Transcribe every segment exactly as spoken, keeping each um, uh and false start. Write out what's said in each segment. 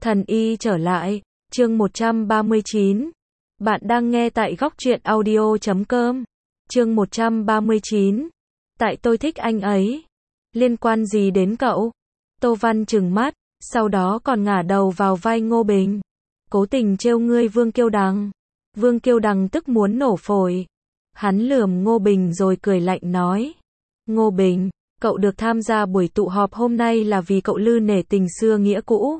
Thần y trở lại, chương một trăm ba mươi chín. Bạn đang nghe tại góc truyện audio chấm com. Chương một trăm ba mươi chín. Tại tôi thích anh ấy. Liên quan gì đến cậu? Tô Văn trừng mắt, sau đó còn ngả đầu vào vai Ngô Bình. Cố tình trêu ngươi Vương Kiêu Đằng. Vương Kiêu Đằng tức muốn nổ phổi. Hắn lườm Ngô Bình rồi cười lạnh nói. Ngô Bình, cậu được tham gia buổi tụ họp hôm nay là vì cậu Lư nể tình xưa nghĩa cũ.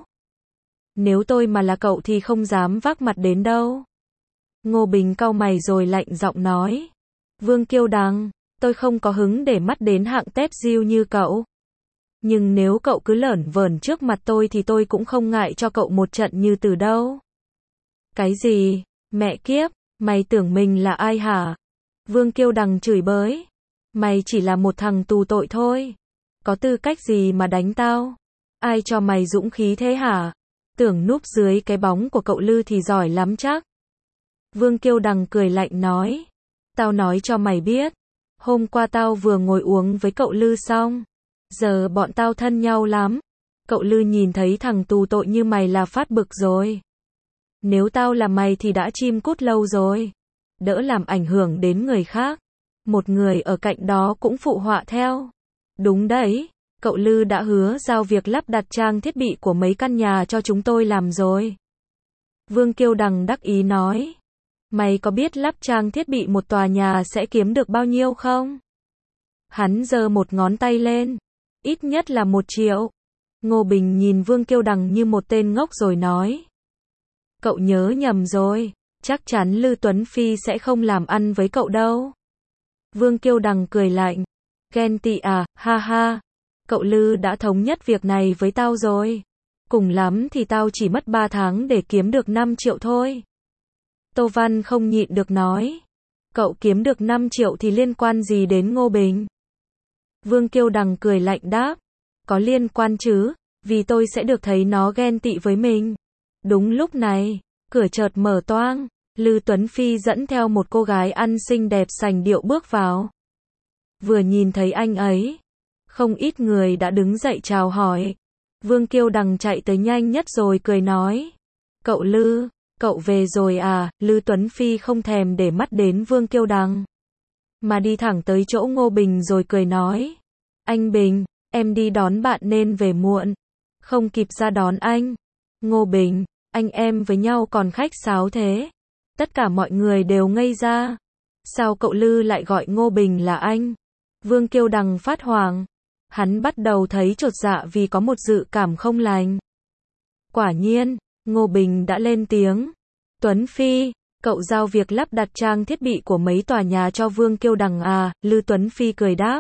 Nếu tôi mà là cậu thì không dám vác mặt đến đâu. Ngô Bình cau mày rồi lạnh giọng nói. Vương Kiêu Đằng, tôi không có hứng để mắt đến hạng tép diêu như cậu. Nhưng nếu cậu cứ lởn vởn trước mặt tôi thì tôi cũng không ngại cho cậu một trận như từ đâu. Cái gì? Mẹ kiếp, mày tưởng mình là ai hả? Vương Kiêu Đằng chửi bới. Mày chỉ là một thằng tù tội thôi. Có tư cách gì mà đánh tao? Ai cho mày dũng khí thế hả? Tưởng núp dưới cái bóng của cậu Lư thì giỏi lắm chắc. Vương Kiêu Đằng cười lạnh nói. Tao nói cho mày biết. Hôm qua tao vừa ngồi uống với cậu Lư xong. Giờ bọn tao thân nhau lắm. Cậu Lư nhìn thấy thằng tù tội như mày là phát bực rồi. Nếu tao là mày thì đã chim cút lâu rồi. Đỡ làm ảnh hưởng đến người khác. Một người ở cạnh đó cũng phụ họa theo. Đúng đấy. Cậu Lư đã hứa giao việc lắp đặt trang thiết bị của mấy căn nhà cho chúng tôi làm rồi. Vương Kiêu Đằng đắc ý nói. Mày có biết lắp trang thiết bị một tòa nhà sẽ kiếm được bao nhiêu không? Hắn giơ một ngón tay lên. Ít nhất là một triệu. Ngô Bình nhìn Vương Kiêu Đằng như một tên ngốc rồi nói. Cậu nhớ nhầm rồi. Chắc chắn Lư Tuấn Phi sẽ không làm ăn với cậu đâu. Vương Kiêu Đằng cười lạnh. Ghen tị à, ha ha. Cậu Lư đã thống nhất việc này với tao rồi. Cùng lắm thì tao chỉ mất ba tháng để kiếm được năm triệu thôi. Tô Văn không nhịn được nói. Cậu kiếm được năm triệu thì liên quan gì đến Ngô Bình? Vương Kiêu Đằng cười lạnh đáp. Có liên quan chứ, vì tôi sẽ được thấy nó ghen tị với mình. Đúng lúc này, cửa chợt mở toang. Lư Tuấn Phi dẫn theo một cô gái ăn xinh đẹp sành điệu bước vào. Vừa nhìn thấy anh ấy, không ít người đã đứng dậy chào hỏi. Vương Kiêu Đằng chạy tới nhanh nhất rồi cười nói. Cậu Lư, cậu về rồi à? Lư Tuấn Phi không thèm để mắt đến Vương Kiêu Đằng, mà đi thẳng tới chỗ Ngô Bình rồi cười nói. Anh Bình, em đi đón bạn nên về muộn. Không kịp ra đón anh. Ngô Bình, anh em với nhau còn khách sáo thế. Tất cả mọi người đều ngây ra. Sao cậu Lư lại gọi Ngô Bình là anh? Vương Kiêu Đằng phát hoảng. Hắn bắt đầu thấy chột dạ vì có một dự cảm không lành. Quả nhiên, Ngô Bình đã lên tiếng. Tuấn Phi, cậu giao việc lắp đặt trang thiết bị của mấy tòa nhà cho Vương Kiêu Đằng à? Lư Tuấn Phi cười đáp.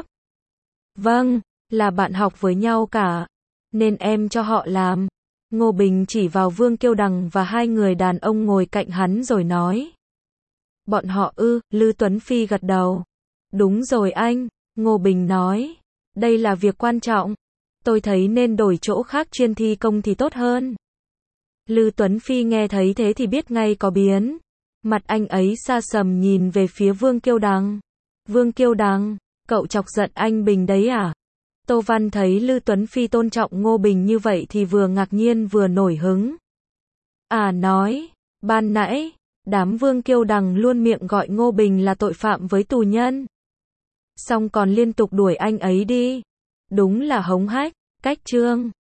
Vâng, là bạn học với nhau cả. Nên em cho họ làm. Ngô Bình chỉ vào Vương Kiêu Đằng và hai người đàn ông ngồi cạnh hắn rồi nói. Bọn họ ư? Lư Tuấn Phi gật đầu. Đúng rồi anh, Ngô Bình nói. Đây là việc quan trọng. Tôi thấy nên đổi chỗ khác chuyên thi công thì tốt hơn. Lư Tuấn Phi nghe thấy thế thì biết ngay có biến. Mặt anh ấy xa sầm nhìn về phía Vương Kiêu Đằng. Vương Kiêu Đằng, cậu chọc giận anh Bình đấy à? Tô Văn thấy Lư Tuấn Phi tôn trọng Ngô Bình như vậy thì vừa ngạc nhiên vừa nổi hứng. À nói, ban nãy, đám Vương Kiêu Đằng luôn miệng gọi Ngô Bình là tội phạm với tù nhân. Xong còn liên tục đuổi anh ấy đi. Đúng là hống hách, cách chương.